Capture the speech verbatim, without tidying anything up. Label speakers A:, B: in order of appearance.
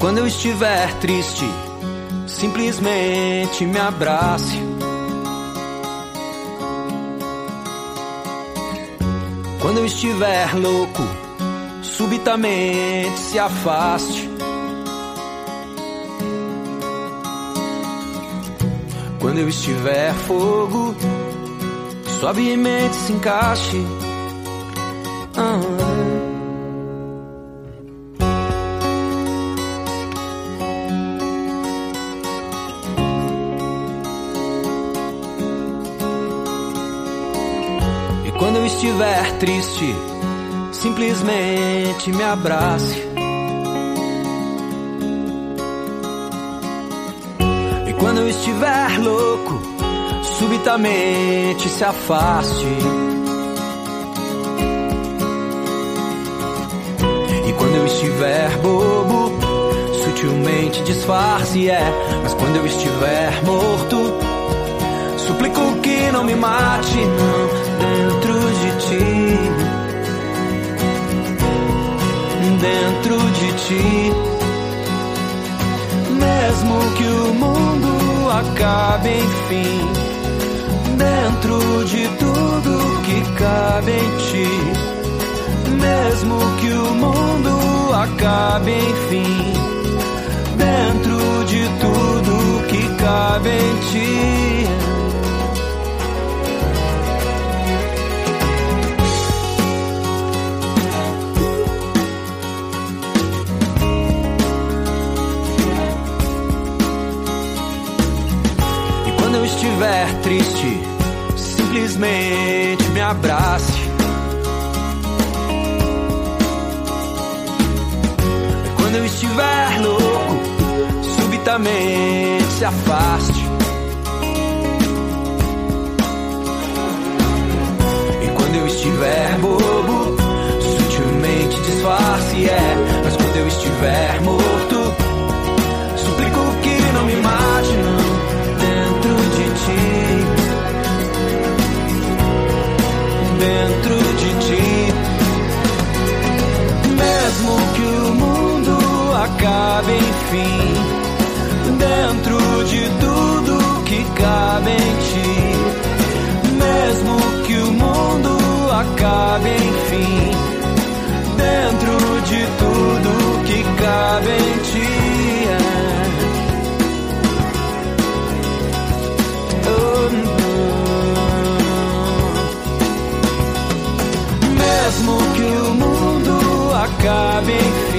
A: quando eu estiver triste, simplesmente me abrace. Quando eu estiver louco, subitamente se afaste. Quando eu estiver fogo, suavemente se encaixe. Ah. E quando eu estiver triste, simplesmente me abrace. E quando eu estiver louco, subitamente se afaste. E quando eu estiver bobo, sutilmente disfarce, é. Mas quando eu estiver morto, suplico que não me mate, não, dentro de ti. Dentro de ti. Mesmo que o mundo acabe, enfim, dentro de tudo que cabe em ti. Mesmo que o mundo acabe, enfim, dentro de tudo que cabe em ti. Quando eu estiver triste, simplesmente me abrace. Quando eu estiver louco, subitamente se afaste. E quando eu estiver bobo, sutilmente disfarce, é. Mas quando eu estiver morto, suplico que não me mate, não, dentro de ti. Dentro de ti. Mesmo que o mundo acabe, enfim, dentro de tudo que cabe em ti. Mesmo que o mundo acabe, enfim, dentro de tudo que cabe em ti. Mesmo que o mundo acabe,